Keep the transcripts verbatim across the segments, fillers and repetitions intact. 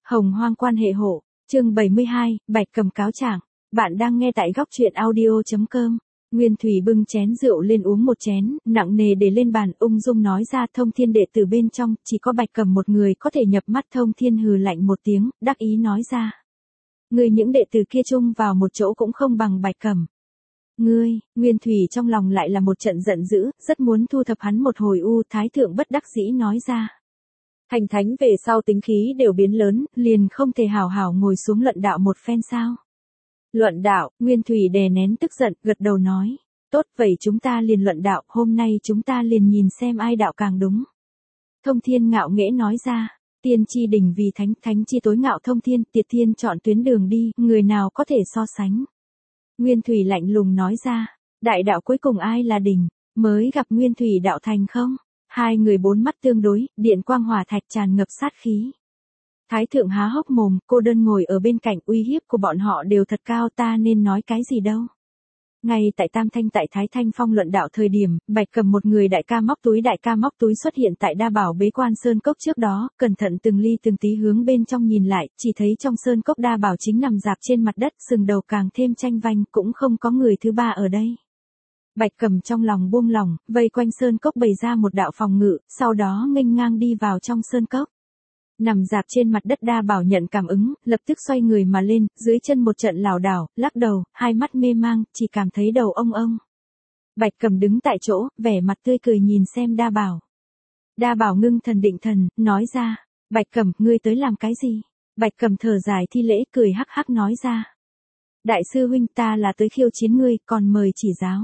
Hồng hoang quan hệ hộ, chương bảy mươi hai, Bạch Cầm cáo trạng. Bạn đang nghe tại góc truyện audio.com. Nguyên Thủy bưng chén rượu lên uống một chén, nặng nề để lên bàn, ung dung nói ra. Thông Thiên đệ tử bên trong, chỉ có Bạch Cầm một người có thể nhập mắt. Thông Thiên hừ lạnh một tiếng, đắc ý nói ra. Ngươi những đệ tử kia chung vào một chỗ cũng không bằng Bạch Cầm. Ngươi, Nguyên Thủy trong lòng lại là một trận giận dữ, rất muốn thu thập hắn một hồi. U Thái thượng bất đắc dĩ nói ra. Thành thánh về sau tính khí đều biến lớn, liền không thể hào hào ngồi xuống luận đạo một phen sao. Luận đạo, Nguyên Thủy đè nén tức giận, gật đầu nói. Tốt, vậy chúng ta liền luận đạo, hôm nay chúng ta liền nhìn xem ai đạo càng đúng. Thông Thiên ngạo nghễ nói ra. Tiên chi đỉnh vì thánh, thánh chi tối ngạo. Thông Thiên, Tiệt Thiên chọn tuyến đường đi, người nào có thể so sánh. Nguyên Thủy lạnh lùng nói ra. Đại đạo cuối cùng ai là đỉnh, mới gặp Nguyên Thủy đạo thành không? Hai người bốn mắt tương đối, điện quang hỏa thạch tràn ngập sát khí. Thái thượng há hốc mồm, cô đơn ngồi ở bên cạnh. Uy hiếp của bọn họ đều thật cao, ta nên nói cái gì đâu. Ngay tại Tam Thanh tại Thái Thanh Phong luận đạo thời điểm, Bạch Cầm một người đại ca móc túi đại ca móc túi xuất hiện tại Đa Bảo bế quan sơn cốc trước đó, cẩn thận từng ly từng tí hướng bên trong nhìn lại, chỉ thấy trong sơn cốc Đa Bảo chính nằm dạp trên mặt đất, sừng đầu càng thêm tranh vanh, cũng không có người thứ ba ở đây. Bạch Cầm trong lòng buông lỏng, vây quanh sơn cốc bày ra một đạo phòng ngự, sau đó nghênh ngang đi vào trong sơn cốc. Nằm dạp trên mặt đất Đa Bảo nhận cảm ứng, lập tức xoay người mà lên, dưới chân một trận lảo đảo, lắc đầu, hai mắt mê mang, chỉ cảm thấy đầu ông ông. Bạch Cầm đứng tại chỗ, vẻ mặt tươi cười nhìn xem Đa Bảo. Đa Bảo ngưng thần định thần, nói ra, Bạch Cầm, ngươi tới làm cái gì? Bạch Cầm thở dài thi lễ, cười hắc hắc nói ra. Đại sư huynh, ta là tới khiêu chiến ngươi, còn mời chỉ giáo.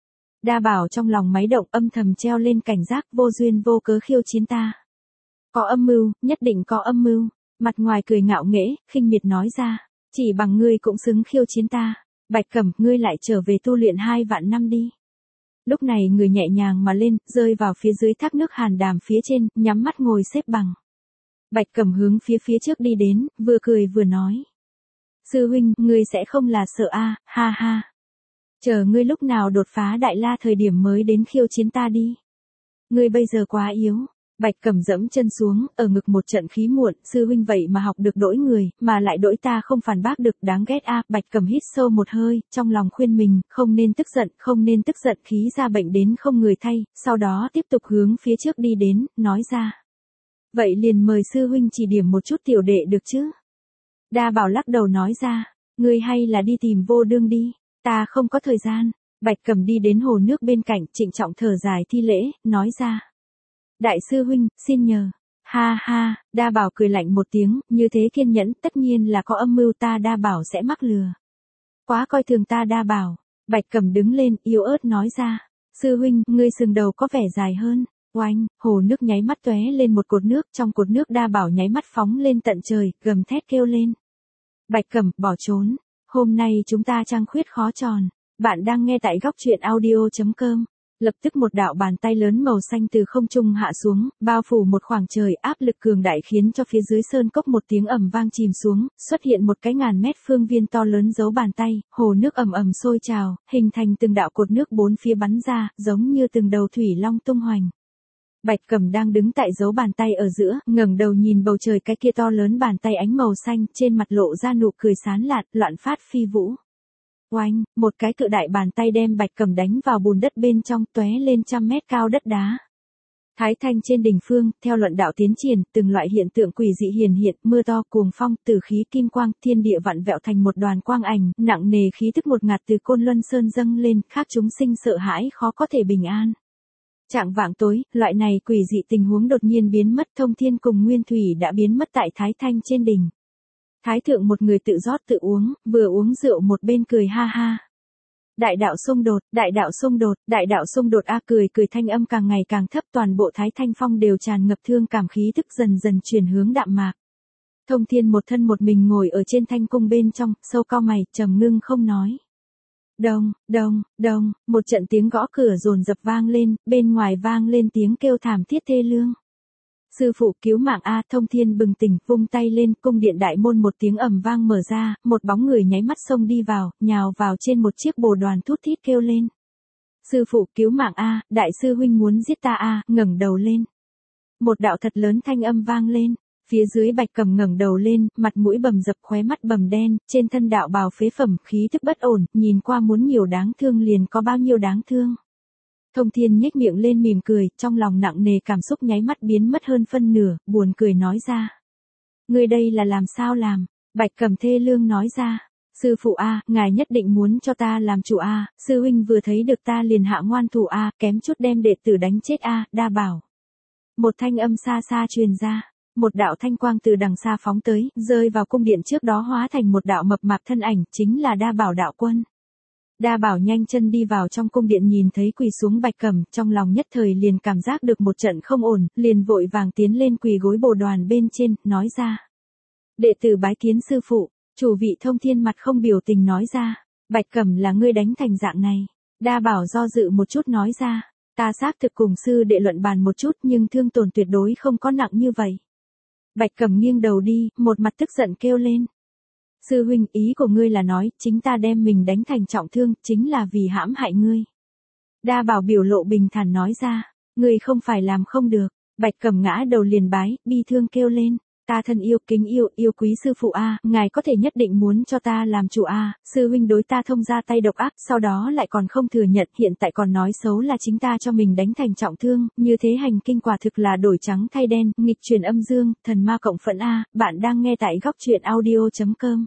Đa Bảo trong lòng máy động, âm thầm treo lên cảnh giác, vô duyên vô cớ khiêu chiến ta. Có âm mưu, nhất định có âm mưu. Mặt ngoài cười ngạo nghễ, khinh miệt nói ra. Chỉ bằng ngươi cũng xứng khiêu chiến ta. Bạch Cầm, ngươi lại trở về tu luyện hai vạn năm đi. Lúc này người nhẹ nhàng mà lên, rơi vào phía dưới thác nước hàn đàm phía trên, nhắm mắt ngồi xếp bằng. Bạch Cầm hướng phía phía trước đi đến, vừa cười vừa nói. Sư huynh, ngươi sẽ không là sợ a, ha ha. Chờ ngươi lúc nào đột phá đại la thời điểm mới đến khiêu chiến ta đi. Ngươi bây giờ quá yếu. Bạch Cầm dẫm chân xuống, ở ngực một trận khí muộn, sư huynh vậy mà học được đỗi người, mà lại đỗi ta không phản bác được, đáng ghét a. Bạch Cầm hít sâu một hơi, trong lòng khuyên mình, không nên tức giận, không nên tức giận, khí ra bệnh đến không người thay, sau đó tiếp tục hướng phía trước đi đến, nói ra. Vậy liền mời sư huynh chỉ điểm một chút tiểu đệ được chứ? Đa Bảo lắc đầu nói ra, ngươi hay là đi tìm Vô Đương đi, ta không có thời gian. Bạch Cầm đi đến hồ nước bên cạnh, trịnh trọng thở dài thi lễ, nói ra. Đại sư huynh, xin nhờ. Ha ha, Đa Bảo cười lạnh một tiếng, như thế kiên nhẫn, tất nhiên là có âm mưu, ta Đa Bảo sẽ mắc lừa. Quá coi thường ta Đa Bảo. Bạch Cầm đứng lên, yếu ớt nói ra. Sư huynh, ngươi sừng đầu có vẻ dài hơn. Oanh, hồ nước nháy mắt tóe lên một cột nước, trong cột nước Đa Bảo nháy mắt phóng lên tận trời, gầm thét kêu lên. Bạch Cầm, bỏ trốn. Hôm nay chúng ta trăng khuyết khó tròn. Bạn đang nghe tại góc truyện audio.com. Lập tức một đạo bàn tay lớn màu xanh từ không trung hạ xuống, bao phủ một khoảng trời, áp lực cường đại khiến cho phía dưới sơn cốc một tiếng ầm vang chìm xuống, xuất hiện một cái ngàn mét phương viên to lớn dấu bàn tay, hồ nước ầm ầm sôi trào, hình thành từng đạo cột nước bốn phía bắn ra, giống như từng đầu thủy long tung hoành. Bạch Cầm đang đứng tại dấu bàn tay ở giữa, ngẩng đầu nhìn bầu trời, cái kia to lớn bàn tay ánh màu xanh, trên mặt lộ ra nụ cười sán lạn, loạn phát phi vũ. Oanh, một cái cự đại bàn tay đem Bạch Cầm đánh vào bùn đất bên trong, tóe lên trăm mét cao đất đá. Thái Thanh trên đỉnh phương, theo luận đạo tiến triển, từng loại hiện tượng quỷ dị hiển hiện, mưa to, cuồng phong, tử khí kim quang, thiên địa vặn vẹo thành một đoàn quang ảnh, nặng nề khí tức một ngạt từ Côn Luân Sơn dâng lên, khác chúng sinh sợ hãi khó có thể bình an. Trạng vạng tối, loại này quỷ dị tình huống đột nhiên biến mất. Thông Thiên cùng Nguyên Thủy đã biến mất tại Thái Thanh trên đỉnh. Thái thượng một người tự rót tự uống, vừa uống rượu một bên cười ha ha. Đại đạo xung đột, đại đạo xung đột, đại đạo xung đột a, cười cười thanh âm càng ngày càng thấp, toàn bộ Thái Thanh Phong đều tràn ngập thương cảm khí tức, dần dần chuyển hướng đạm mạc. Thông Thiên một thân một mình ngồi ở trên thanh cung bên trong, sâu cau mày, trầm ngưng không nói. Đông, đông, đông, một trận tiếng gõ cửa dồn dập vang lên, bên ngoài vang lên tiếng kêu thảm thiết thê lương. Sư phụ cứu mạng a. Thông Thiên bừng tỉnh, vung tay lên, cung điện đại môn một tiếng ầm vang mở ra, một bóng người nháy mắt xông đi vào, nhào vào trên một chiếc bồ đoàn thút thít kêu lên. Sư phụ cứu mạng a, đại sư huynh muốn giết ta a, ngẩng đầu lên. Một đạo thật lớn thanh âm vang lên, Phía dưới Bạch Cầm ngẩng đầu lên, mặt mũi bầm dập, khóe mắt bầm đen, trên thân đạo bào phế phẩm, khí tức bất ổn, nhìn qua muốn nhiều đáng thương liền có bao nhiêu đáng thương. Thông Thiên nhếch miệng lên mỉm cười, trong lòng nặng nề cảm xúc nháy mắt biến mất hơn phân nửa, buồn cười nói ra. Ngươi đây là làm sao làm? Bạch Cầm thê lương nói ra. Sư phụ a, ngài nhất định muốn cho ta làm chủ a, sư huynh vừa thấy được ta liền hạ ngoan thủ a, kém chút đem đệ tử đánh chết a, đa bảo. Một thanh âm xa xa truyền ra. Một đạo thanh quang từ đằng xa phóng tới, rơi vào cung điện trước đó hóa thành một đạo mập mạp thân ảnh, chính là Đa Bảo đạo quân. Đa Bảo nhanh chân đi vào trong cung điện nhìn thấy quỳ xuống Bạch Cầm, trong lòng nhất thời liền cảm giác được một trận không ổn, liền vội vàng tiến lên quỳ gối bồ đoàn bên trên, nói ra. Đệ tử bái kiến sư phụ, chủ vị Thông Thiên mặt không biểu tình nói ra. Bạch Cầm là ngươi đánh thành dạng này. Đa Bảo do dự một chút nói ra. Ta xác thực cùng sư đệ luận bàn một chút nhưng thương tổn tuyệt đối không có nặng như vậy. Bạch Cầm nghiêng đầu đi, một mặt tức giận kêu lên. Sư huynh, ý của ngươi là nói, chính ta đem mình đánh thành trọng thương, chính là vì hãm hại ngươi. Đa Bảo biểu lộ bình thản nói ra, ngươi không phải làm không được. Bạch Cầm ngã đầu liền bái, bi thương kêu lên. Ta thân yêu, kính yêu, yêu quý sư phụ a, ngài có thể nhất định muốn cho ta làm chủ a, sư huynh đối ta thông ra tay độc ác, sau đó lại còn không thừa nhận, hiện tại còn nói xấu là chính ta cho mình đánh thành trọng thương, như thế hành kinh quả thực là đổi trắng thay đen, nghịch truyền âm dương, thần ma cộng phẫn a, bạn đang nghe tại góc truyện audio chấm com.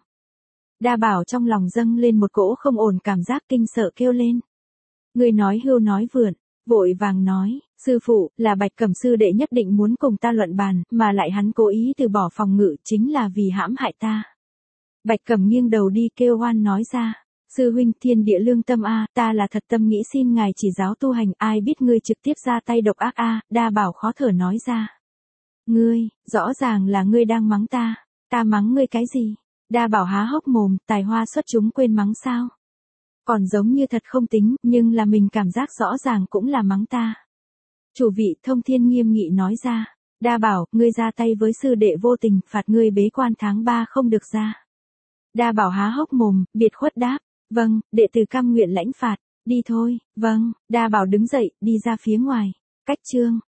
Đa Bảo trong lòng dâng lên một cỗ không ổn cảm giác kinh sợ kêu lên. Người nói hưu nói vượn, vội vàng nói. Sư phụ, là Bạch Cầm sư đệ nhất định muốn cùng ta luận bàn, mà lại hắn cố ý từ bỏ phòng ngự, chính là vì hãm hại ta. Bạch Cầm nghiêng đầu đi kêu oan nói ra. Sư huynh, thiên địa lương tâm a, ta là thật tâm nghĩ xin ngài chỉ giáo tu hành, ai biết ngươi trực tiếp ra tay độc ác a, Đa Bảo khó thở nói ra. Ngươi, rõ ràng là ngươi đang mắng ta, ta mắng ngươi cái gì? Đa Bảo há hốc mồm, tài hoa xuất chúng quên mắng sao? Còn giống như thật không tính, nhưng là mình cảm giác rõ ràng cũng là mắng ta. Chủ vị Thông Thiên nghiêm nghị nói ra. Đa Bảo, ngươi ra tay với sư đệ vô tình, phạt ngươi bế quan tháng ba không được ra. Đa Bảo há hốc mồm, biệt khuất đáp. Vâng, đệ tử cam nguyện lãnh phạt. Đi thôi. Vâng, Đa Bảo đứng dậy, đi ra phía ngoài. Cách chương.